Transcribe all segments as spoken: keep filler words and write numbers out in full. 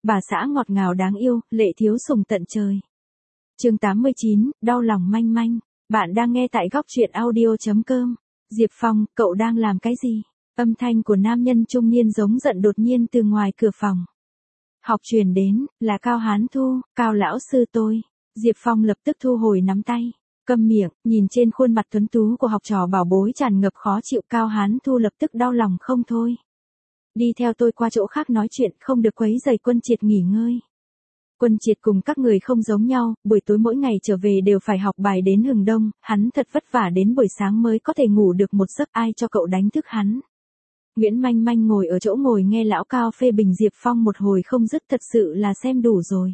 bà xã ngọt ngào đáng yêu, lệ thiếu sủng tận trời. Chương tám mươi chín, đau lòng manh manh. Bạn đang nghe tại góc truyện audio chấm com. Diệp Phong, cậu đang làm cái gì? Âm thanh của nam nhân trung niên giống giận đột nhiên từ ngoài cửa phòng học truyền đến, là Cao Hán Thu, Cao lão sư tôi. Diệp Phong lập tức thu hồi nắm tay, câm miệng, nhìn trên khuôn mặt tuấn tú của học trò bảo bối tràn ngập khó chịu. Cao Hán Thu lập tức đau lòng không thôi. Đi theo tôi qua chỗ khác nói chuyện, không được quấy rầy Quân Triệt nghỉ ngơi. Quân Triệt cùng các người không giống nhau, buổi tối mỗi ngày trở về đều phải học bài đến hừng đông, hắn thật vất vả đến buổi sáng mới có thể ngủ được một giấc, ai cho cậu đánh thức hắn. Nguyễn Manh Manh ngồi ở chỗ ngồi nghe lão Cao phê bình Diệp Phong một hồi không dứt, thật sự là xem đủ rồi.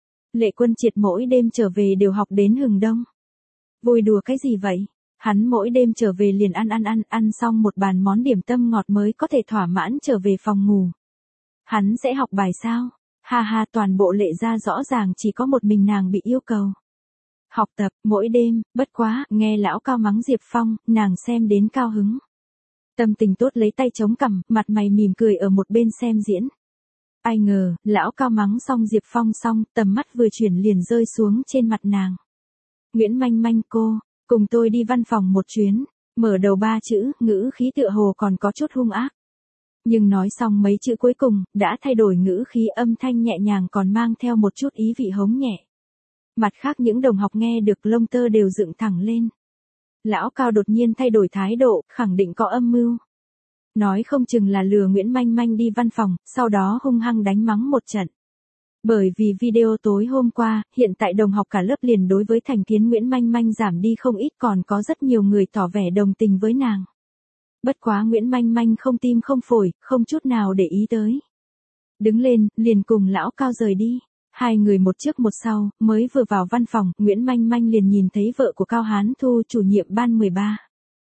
Lệ Quân Triệt mỗi đêm trở về đều học đến hừng đông. Vui đùa cái gì vậy? Hắn mỗi đêm trở về liền ăn ăn ăn, ăn xong một bàn món điểm tâm ngọt mới có thể thỏa mãn trở về phòng ngủ. Hắn sẽ học bài sao? Ha ha, toàn bộ Lệ gia rõ ràng chỉ có một mình nàng bị yêu cầu học tập mỗi đêm, bất quá, nghe lão Cao mắng Diệp Phong, nàng xem đến cao hứng. Tâm tình tốt lấy tay chống cằm, mặt mày mỉm cười ở một bên xem diễn. Ai ngờ, lão Cao mắng xong Diệp Phong xong, tầm mắt vừa chuyển liền rơi xuống trên mặt nàng. Nguyễn Manh Manh cô, cùng tôi đi văn phòng một chuyến, mở đầu ba chữ, ngữ khí tựa hồ còn có chút hung ác. Nhưng nói xong mấy chữ cuối cùng, đã thay đổi ngữ khí, âm thanh nhẹ nhàng còn mang theo một chút ý vị hống nhẹ. Mặt khác những đồng học nghe được lông tơ đều dựng thẳng lên. Lão Cao đột nhiên thay đổi thái độ, khẳng định có âm mưu. Nói không chừng là lừa Nguyễn Manh Manh đi văn phòng, sau đó hung hăng đánh mắng một trận. Bởi vì video tối hôm qua, hiện tại đồng học cả lớp liền đối với thành kiến Nguyễn Manh Manh giảm đi không ít, còn có rất nhiều người tỏ vẻ đồng tình với nàng. Bất quá Nguyễn Manh Manh không tim không phổi, không chút nào để ý tới. Đứng lên, liền cùng lão Cao rời đi. Hai người một trước một sau, mới vừa vào văn phòng, Nguyễn Manh Manh liền nhìn thấy vợ của Cao Hán Thu, chủ nhiệm ban mười ba.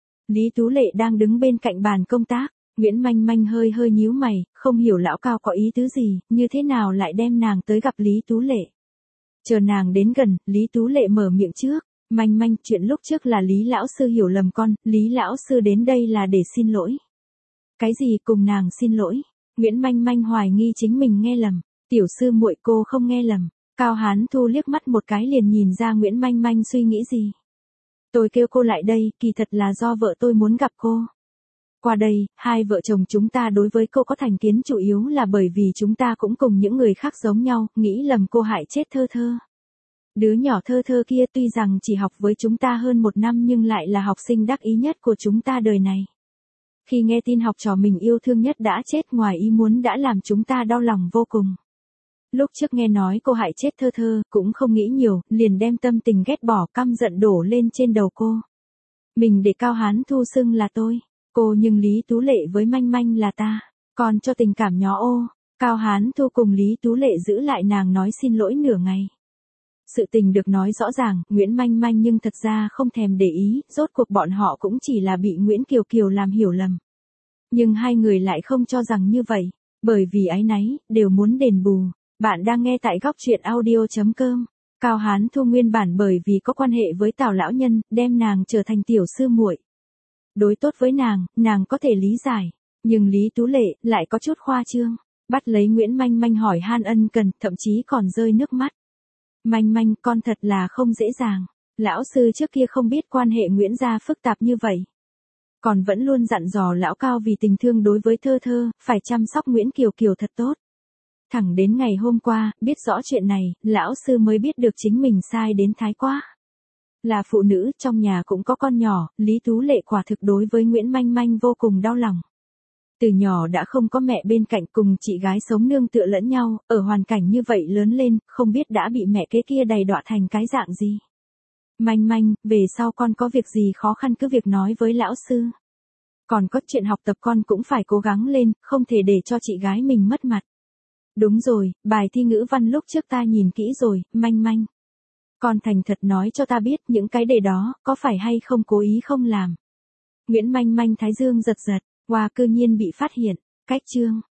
Lý Tú Lệ đang đứng bên cạnh bàn công tác. Nguyễn Manh Manh hơi hơi nhíu mày, không hiểu lão Cao có ý tứ gì, như thế nào lại đem nàng tới gặp Lý Tú Lệ. Chờ nàng đến gần, Lý Tú Lệ mở miệng trước. Manh Manh, chuyện lúc trước là Lý lão sư hiểu lầm con, Lý lão sư đến đây là để xin lỗi. Cái gì cùng nàng xin lỗi? Nguyễn Manh Manh hoài nghi chính mình nghe lầm. Tiểu sư muội, cô không nghe lầm. Cao Hán Thu liếc mắt một cái liền nhìn ra Nguyễn Manh Manh suy nghĩ gì. Tôi kêu cô lại đây, kỳ thật là do vợ tôi muốn gặp cô. Qua đây, hai vợ chồng chúng ta đối với cô có thành kiến chủ yếu là bởi vì chúng ta cũng cùng những người khác giống nhau, nghĩ lầm cô hại chết Thơ Thơ. Đứa nhỏ Thơ Thơ kia tuy rằng chỉ học với chúng ta hơn một năm nhưng lại là học sinh đắc ý nhất của chúng ta đời này. Khi nghe tin học trò mình yêu thương nhất đã chết ngoài ý muốn đã làm chúng ta đau lòng vô cùng. Lúc trước nghe nói cô hại chết Thơ Thơ, cũng không nghĩ nhiều, liền đem tâm tình ghét bỏ căm giận đổ lên trên đầu cô. Mình để Cao Hán Thu xưng là tôi, cô nhưng Lý Tú Lệ với Manh Manh là ta, còn cho tình cảm nhó ô. Cao Hán Thu cùng Lý Tú Lệ giữ lại nàng nói xin lỗi nửa ngày. Sự tình được nói rõ ràng, Nguyễn Manh Manh nhưng thật ra không thèm để ý, rốt cuộc bọn họ cũng chỉ là bị Nguyễn Kiều Kiều làm hiểu lầm. Nhưng hai người lại không cho rằng như vậy, bởi vì áy náy, đều muốn đền bù. Bạn đang nghe tại góc truyện audio chấm com. Cao Hán Thu nguyên bản bởi vì có quan hệ với Tào lão nhân, đem nàng trở thành tiểu sư muội. Đối tốt với nàng, nàng có thể lý giải, nhưng Lý Tú Lệ lại có chút khoa trương, bắt lấy Nguyễn Manh Manh hỏi han ân cần, thậm chí còn rơi nước mắt. Manh Manh, con thật là không dễ dàng, lão sư trước kia không biết quan hệ Nguyễn gia phức tạp như vậy. Còn vẫn luôn dặn dò lão Cao vì tình thương đối với Thơ Thơ, phải chăm sóc Nguyễn Kiều Kiều thật tốt. Thẳng đến ngày hôm qua, biết rõ chuyện này, lão sư mới biết được chính mình sai đến thái quá. Là phụ nữ, trong nhà cũng có con nhỏ, Lý Tú Lệ quả thực đối với Nguyễn Manh Manh vô cùng đau lòng. Từ nhỏ đã không có mẹ bên cạnh, cùng chị gái sống nương tựa lẫn nhau, ở hoàn cảnh như vậy lớn lên, không biết đã bị mẹ kế kia đầy đọa thành cái dạng gì. Manh Manh, về sau con có việc gì khó khăn cứ việc nói với lão sư. Còn có chuyện học tập con cũng phải cố gắng lên, không thể để cho chị gái mình mất mặt. Đúng rồi, bài thi ngữ văn lúc trước ta nhìn kỹ rồi, Manh Manh. Con thành thật nói cho ta biết những cái đề đó, có phải hay không cố ý không làm. Nguyễn Manh Manh thái dương giật giật, Hoa cư nhiên bị phát hiện, cách chương.